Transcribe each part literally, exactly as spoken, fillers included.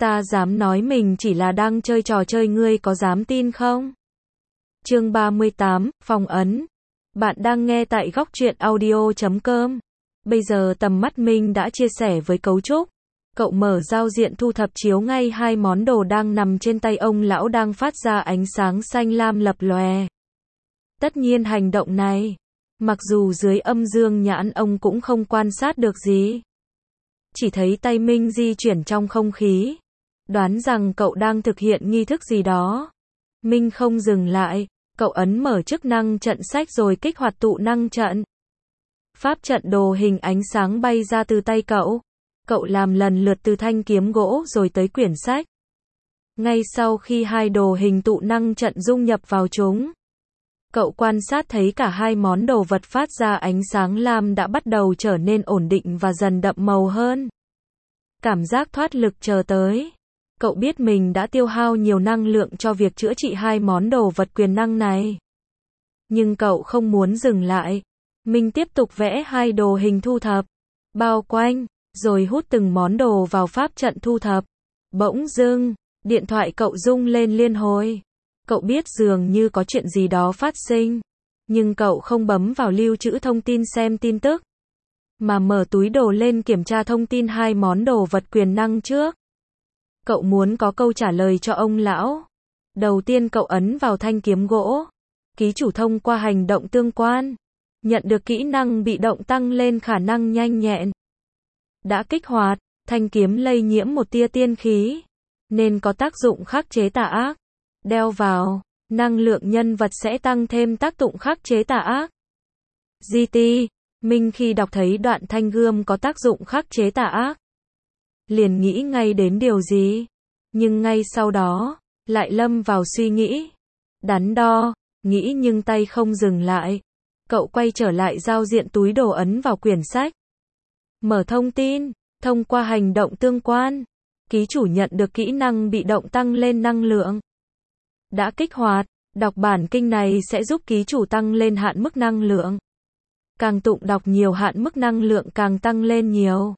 Ta dám nói mình chỉ là đang chơi trò chơi, ngươi có dám tin không? Chương ba mươi tám, phong ấn. Bạn đang nghe tại góc truyện audio chấm com. Bây giờ tầm mắt Minh đã chia sẻ với cấu trúc. Cậu mở giao diện thu thập chiếu ngay hai món đồ đang nằm trên tay ông lão đang phát ra ánh sáng xanh lam lập lòe. Tất nhiên hành động này, mặc dù dưới âm dương nhãn ông cũng không quan sát được gì. Chỉ thấy tay Minh di chuyển trong không khí. Đoán rằng cậu đang thực hiện nghi thức gì đó. Minh không dừng lại, cậu ấn mở chức năng trận sách rồi kích hoạt tụ năng trận. Pháp trận đồ hình ánh sáng bay ra từ tay cậu. Cậu làm lần lượt từ thanh kiếm gỗ rồi tới quyển sách. Ngay sau khi hai đồ hình tụ năng trận dung nhập vào chúng, cậu quan sát thấy cả hai món đồ vật phát ra ánh sáng lam đã bắt đầu trở nên ổn định và dần đậm màu hơn. Cảm giác thoát lực chờ tới. Cậu biết mình đã tiêu hao nhiều năng lượng cho việc chữa trị hai món đồ vật quyền năng này. Nhưng cậu không muốn dừng lại. Minh tiếp tục vẽ hai đồ hình thu thập, bao quanh, rồi hút từng món đồ vào pháp trận thu thập. Bỗng dưng, điện thoại cậu rung lên liên hồi. Cậu biết dường như có chuyện gì đó phát sinh. Nhưng cậu không bấm vào lưu trữ thông tin xem tin tức, mà mở túi đồ lên kiểm tra thông tin hai món đồ vật quyền năng trước. Cậu muốn có câu trả lời cho ông lão. Đầu tiên cậu ấn vào thanh kiếm gỗ. Ký chủ thông qua hành động tương quan, nhận được kỹ năng bị động tăng lên khả năng nhanh nhẹn. Đã kích hoạt, thanh kiếm lây nhiễm một tia tiên khí, nên có tác dụng khắc chế tà ác. Đeo vào, năng lượng nhân vật sẽ tăng thêm tác dụng khắc chế tà ác. giê tê, Minh khi đọc thấy đoạn thanh gươm có tác dụng khắc chế tà ác, liền nghĩ ngay đến điều gì, nhưng ngay sau đó, lại lâm vào suy nghĩ, đắn đo, nghĩ nhưng tay không dừng lại. Cậu quay trở lại giao diện túi đồ ấn vào quyển sách. Mở thông tin, thông qua hành động tương quan, ký chủ nhận được kỹ năng bị động tăng lên năng lượng. Đã kích hoạt, đọc bản kinh này sẽ giúp ký chủ tăng lên hạn mức năng lượng. Càng tụng đọc nhiều hạn mức năng lượng càng tăng lên nhiều.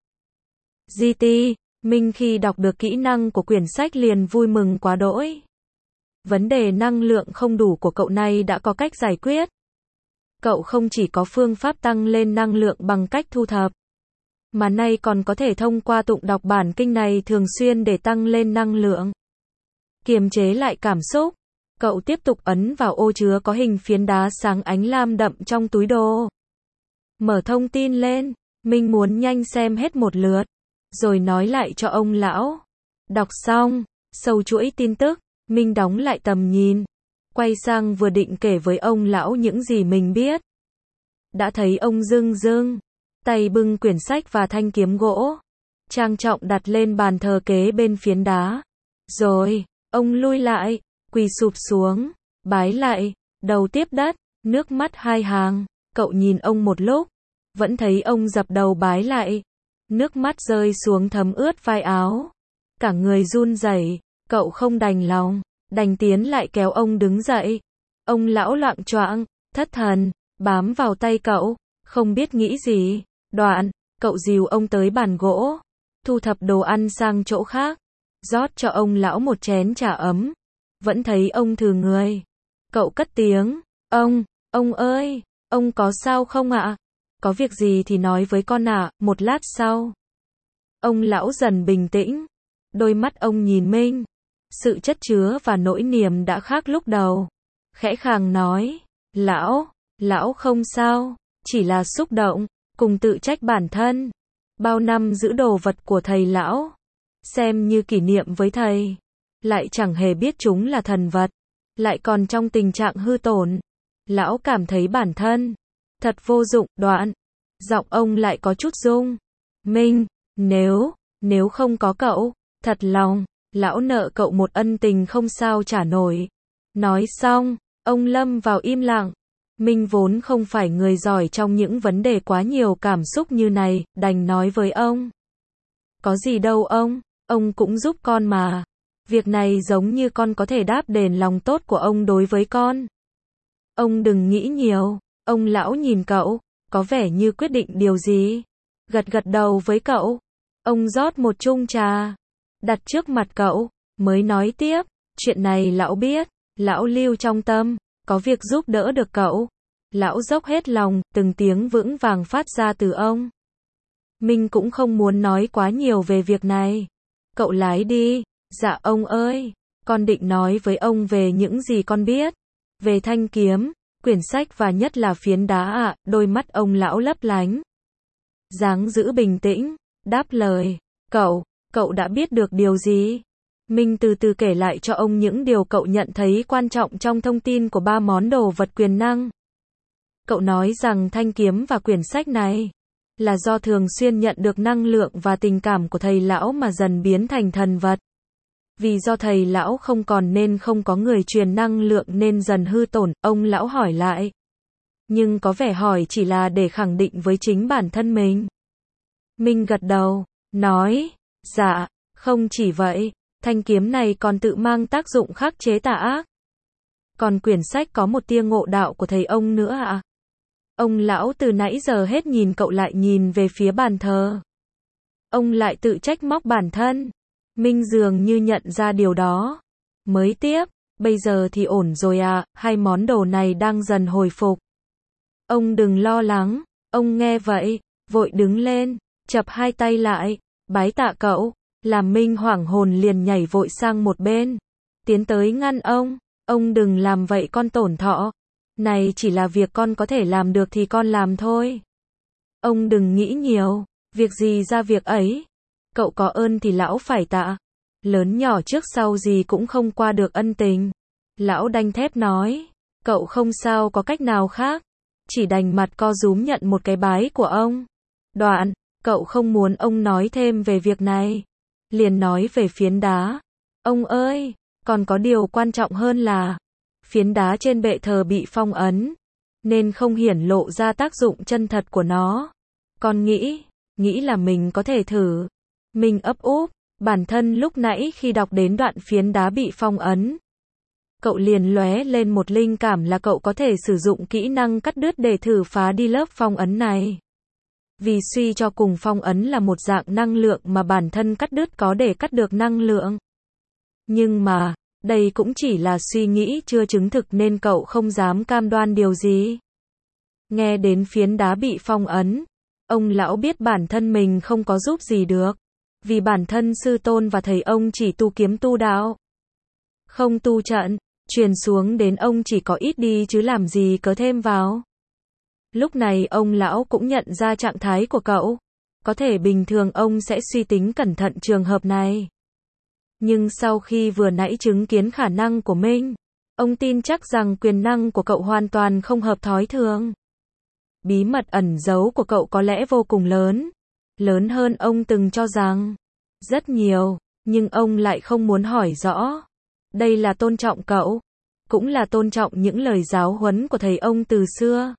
giê tê, Minh khi đọc được kỹ năng của quyển sách liền vui mừng quá đỗi. Vấn đề năng lượng không đủ của cậu này đã có cách giải quyết. Cậu không chỉ có phương pháp tăng lên năng lượng bằng cách thu thập, mà nay còn có thể thông qua tụng đọc bản kinh này thường xuyên để tăng lên năng lượng. Kiềm chế lại cảm xúc, cậu tiếp tục ấn vào ô chứa có hình phiến đá sáng ánh lam đậm trong túi đồ. Mở thông tin lên, Minh muốn nhanh xem hết một lượt, rồi nói lại cho ông lão. Đọc xong, sâu chuỗi tin tức, Minh đóng lại tầm nhìn, quay sang vừa định kể với ông lão những gì mình biết. Đã thấy ông dưng dưng, tay bưng quyển sách và thanh kiếm gỗ, trang trọng đặt lên bàn thờ kế bên phiến đá. Rồi, ông lui lại, quỳ sụp xuống, bái lại, đầu tiếp đất, nước mắt hai hàng. Cậu nhìn ông một lúc, vẫn thấy ông dập đầu bái lại. Nước mắt rơi xuống thấm ướt vai áo. Cả người run rẩy, cậu không đành lòng, đành tiến lại kéo ông đứng dậy. Ông lão loạng choạng, thất thần, bám vào tay cậu, không biết nghĩ gì. Đoạn, cậu dìu ông tới bàn gỗ, thu thập đồ ăn sang chỗ khác, rót cho ông lão một chén trà ấm. Vẫn thấy ông thừ người. Cậu cất tiếng, ông, ông ơi, ông có sao không ạ? Có việc gì thì nói với con ạ. Một lát sau, ông lão dần bình tĩnh. Đôi mắt ông nhìn Minh. Sự chất chứa và nỗi niềm đã khác lúc đầu. Khẽ khàng nói, lão, lão không sao, chỉ là xúc động, cùng tự trách bản thân. Bao năm giữ đồ vật của thầy lão, xem như kỷ niệm với thầy, lại chẳng hề biết chúng là thần vật, lại còn trong tình trạng hư tổn. Lão cảm thấy bản thân thật vô dụng. Đoạn, giọng ông lại có chút rung. Minh, nếu, nếu không có cậu, thật lòng, lão nợ cậu một ân tình không sao trả nổi. Nói xong, ông lâm vào im lặng. Minh vốn không phải người giỏi trong những vấn đề quá nhiều cảm xúc như này, đành nói với ông. Có gì đâu ông, ông cũng giúp con mà. Việc này giống như con có thể đáp đền lòng tốt của ông đối với con. Ông đừng nghĩ nhiều. Ông lão nhìn cậu, có vẻ như quyết định điều gì. Gật gật đầu với cậu. Ông rót một chung trà. đặt trước mặt cậu, mới nói tiếp, chuyện này lão biết, lão lưu trong tâm, có việc giúp đỡ được cậu. Lão dốc hết lòng, từng tiếng vững vàng phát ra từ ông. Minh cũng không muốn nói quá nhiều về việc này. Cậu lái đi. Dạ ông ơi, con định nói với ông về những gì con biết. Về thanh kiếm, quyển sách và nhất là phiến đá ạ. À, đôi mắt ông lão lấp lánh. Dáng giữ bình tĩnh, đáp lời. Cậu, cậu đã biết được điều gì? Minh từ từ kể lại cho ông những điều cậu nhận thấy quan trọng trong thông tin của ba món đồ vật quyền năng. Cậu nói rằng thanh kiếm và quyển sách này là do thường xuyên nhận được năng lượng và tình cảm của thầy lão mà dần biến thành thần vật. Vì do thầy lão không còn nên không có người truyền năng lượng nên dần hư tổn, ông lão hỏi lại. Nhưng có vẻ hỏi chỉ là để khẳng định với chính bản thân mình. Minh gật đầu, nói, dạ, không chỉ vậy, thanh kiếm này còn tự mang tác dụng khắc chế tà ác. Còn quyển sách có một tia ngộ đạo của thầy ông nữa ạ. À? Ông lão từ nãy giờ hết nhìn cậu lại nhìn về phía bàn thờ. Ông lại tự trách móc bản thân. Minh dường như nhận ra điều đó. Mới tiếp, bây giờ thì ổn rồi à, hai món đồ này đang dần hồi phục. Ông đừng lo lắng, ông nghe vậy, vội đứng lên, chập hai tay lại, bái tạ cậu, làm Minh hoảng hồn liền nhảy vội sang một bên. Tiến tới ngăn ông, ông đừng làm vậy con tổn thọ. Này chỉ là việc con có thể làm được thì con làm thôi. Ông đừng nghĩ nhiều, việc gì ra việc ấy. Cậu có ơn thì lão phải tạ. Lớn nhỏ trước sau gì cũng không qua được ân tình. Lão đanh thép nói, cậu không sao có cách nào khác. Chỉ đành mặt co rúm nhận một cái bái của ông. Đoạn, cậu không muốn ông nói thêm về việc này. Liền nói về phiến đá. Ông ơi, còn có điều quan trọng hơn là phiến đá trên bệ thờ bị phong ấn, nên không hiển lộ ra tác dụng chân thật của nó. Con nghĩ, nghĩ là mình có thể thử. Mình ấp úp, bản thân lúc nãy khi đọc đến đoạn phiến đá bị phong ấn. Cậu liền lóe lên một linh cảm là cậu có thể sử dụng kỹ năng cắt đứt để thử phá đi lớp phong ấn này. Vì suy cho cùng phong ấn là một dạng năng lượng mà bản thân cắt đứt có để cắt được năng lượng. Nhưng mà, đây cũng chỉ là suy nghĩ chưa chứng thực nên cậu không dám cam đoan điều gì. Nghe đến phiến đá bị phong ấn, ông lão biết bản thân mình không có giúp gì được. Vì bản thân sư tôn và thầy ông chỉ tu kiếm tu đạo. Không tu trận, truyền xuống đến ông chỉ có ít đi chứ làm gì có thêm vào. Lúc này ông lão cũng nhận ra trạng thái của cậu. Có thể bình thường ông sẽ suy tính cẩn thận trường hợp này. Nhưng sau khi vừa nãy chứng kiến khả năng của Minh, ông tin chắc rằng quyền năng của cậu hoàn toàn không hợp thói thường. Bí mật ẩn giấu của cậu có lẽ vô cùng lớn. Lớn hơn ông từng cho rằng. Rất nhiều, nhưng ông lại không muốn hỏi rõ. Đây là tôn trọng cậu. Cũng là tôn trọng những lời giáo huấn của thầy ông từ xưa.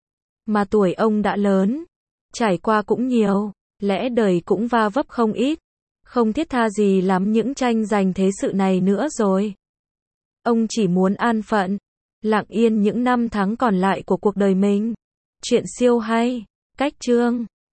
Mà tuổi ông đã lớn. Trải qua cũng nhiều. Lẽ đời cũng va vấp không ít. Không thiết tha gì lắm những tranh giành thế sự này nữa rồi. Ông chỉ muốn an phận. Lặng yên những năm tháng còn lại của cuộc đời mình. Chuyện siêu hay. Cách chương.